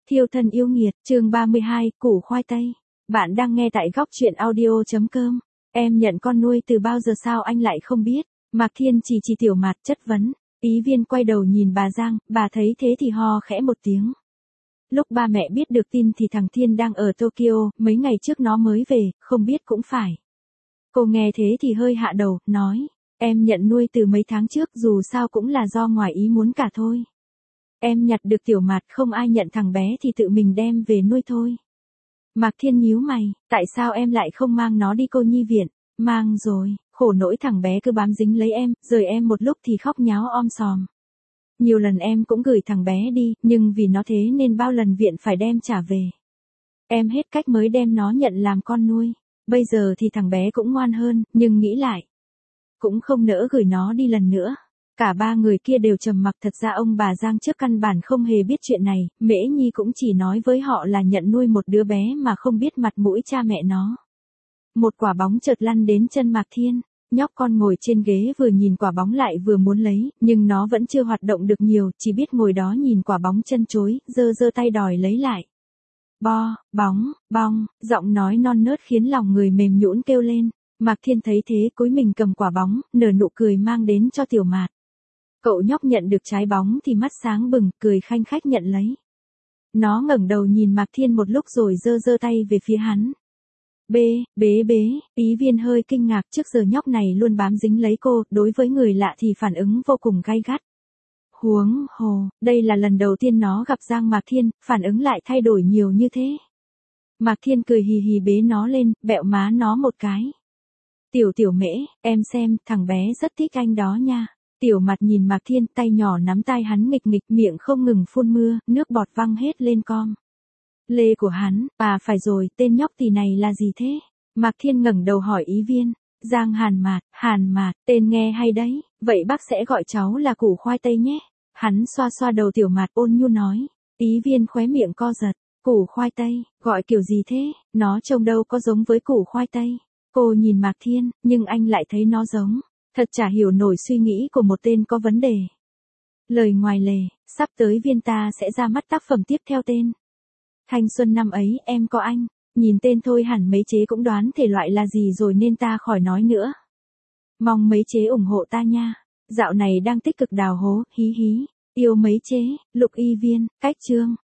Thiêu thân yêu nghiệt, chương 32, củ khoai tây. Bạn đang nghe tại góc truyện audio.com. Em nhận con nuôi từ bao giờ sao anh lại không biết? Mạc Thiên chỉ Tiểu Mạt chất vấn. Ý Viên quay đầu nhìn bà Giang, bà thấy thế thì ho khẽ một tiếng. Lúc ba mẹ biết được tin thì thằng Thiên đang ở Tokyo, mấy ngày trước nó mới về, không biết cũng phải. Cô nghe thế thì hơi hạ đầu, nói, em nhận nuôi từ mấy tháng trước dù sao cũng là do ngoài ý muốn cả thôi. Em nhặt được Tiểu Mạt không ai nhận thằng bé thì tự mình đem về nuôi thôi. Mạc Thiên nhíu mày, tại sao em lại không mang nó đi cô nhi viện? Mang rồi, khổ nỗi thằng bé cứ bám dính lấy em, rời em một lúc thì khóc nháo om sòm. Nhiều lần em cũng gửi thằng bé đi, nhưng vì nó thế nên bao lần viện phải đem trả về. Em hết cách mới đem nó nhận làm con nuôi. Bây giờ thì thằng bé cũng ngoan hơn, nhưng nghĩ lại, cũng không nỡ gửi nó đi lần nữa. Cả ba người kia đều trầm mặc, thật ra ông bà Giang trước căn bản không hề biết chuyện này, Mễ Nhi cũng chỉ nói với họ là nhận nuôi một đứa bé mà không biết mặt mũi cha mẹ nó. Một quả bóng chợt lăn đến chân Mạc Thiên, nhóc con ngồi trên ghế vừa nhìn quả bóng lại vừa muốn lấy, nhưng nó vẫn chưa hoạt động được nhiều, chỉ biết ngồi đó nhìn quả bóng chân chối, giơ tay đòi lấy lại. Bóng, bong, giọng nói non nớt khiến lòng người mềm nhũn kêu lên. Mạc Thiên thấy thế cúi mình cầm quả bóng, nở nụ cười mang đến cho Tiểu Mạt. Cậu nhóc nhận được trái bóng thì mắt sáng bừng, cười khanh khách nhận lấy. Nó ngẩng đầu nhìn Mạc Thiên một lúc rồi giơ tay về phía hắn. Bế, Ý Viên hơi kinh ngạc, trước giờ nhóc này luôn bám dính lấy cô, đối với người lạ thì phản ứng vô cùng gay gắt. Huống hồ, đây là lần đầu tiên nó gặp Giang Mạc Thiên, phản ứng lại thay đổi nhiều như thế. Mạc Thiên cười hì hì bế nó lên, bẹo má nó một cái. Tiểu Mễ, em xem, thằng bé rất thích anh đó nha. Tiểu Mạt nhìn Mạc Thiên, tay nhỏ nắm tai hắn nghịch nghịch, miệng không ngừng phun mưa, nước bọt văng hết lên com lê của hắn. Phải rồi, tên nhóc tỳ này là gì thế? Mạc Thiên ngẩng đầu hỏi Ý Viên. Giang Hàn Mạt, tên nghe hay đấy, vậy bác sẽ gọi cháu là củ khoai tây nhé. Hắn xoa xoa đầu Tiểu Mạt ôn nhu nói. Ý Viên khóe miệng co giật. Củ khoai tây, gọi kiểu gì thế? Nó trông đâu có giống với củ khoai tây. Cô nhìn Mạc Thiên, nhưng anh lại thấy nó giống. Thật chả hiểu nổi suy nghĩ của một tên có vấn đề. Lời ngoài lề, sắp tới Viên ta sẽ ra mắt tác phẩm tiếp theo tên Thanh xuân năm ấy em có anh. Nhìn tên thôi hẳn mấy chế cũng đoán thể loại là gì rồi nên ta khỏi nói nữa. Mong mấy chế ủng hộ ta nha. Dạo này đang tích cực đào hố, hí hí. Yêu mấy chế, Lục Y Viên, cách chương.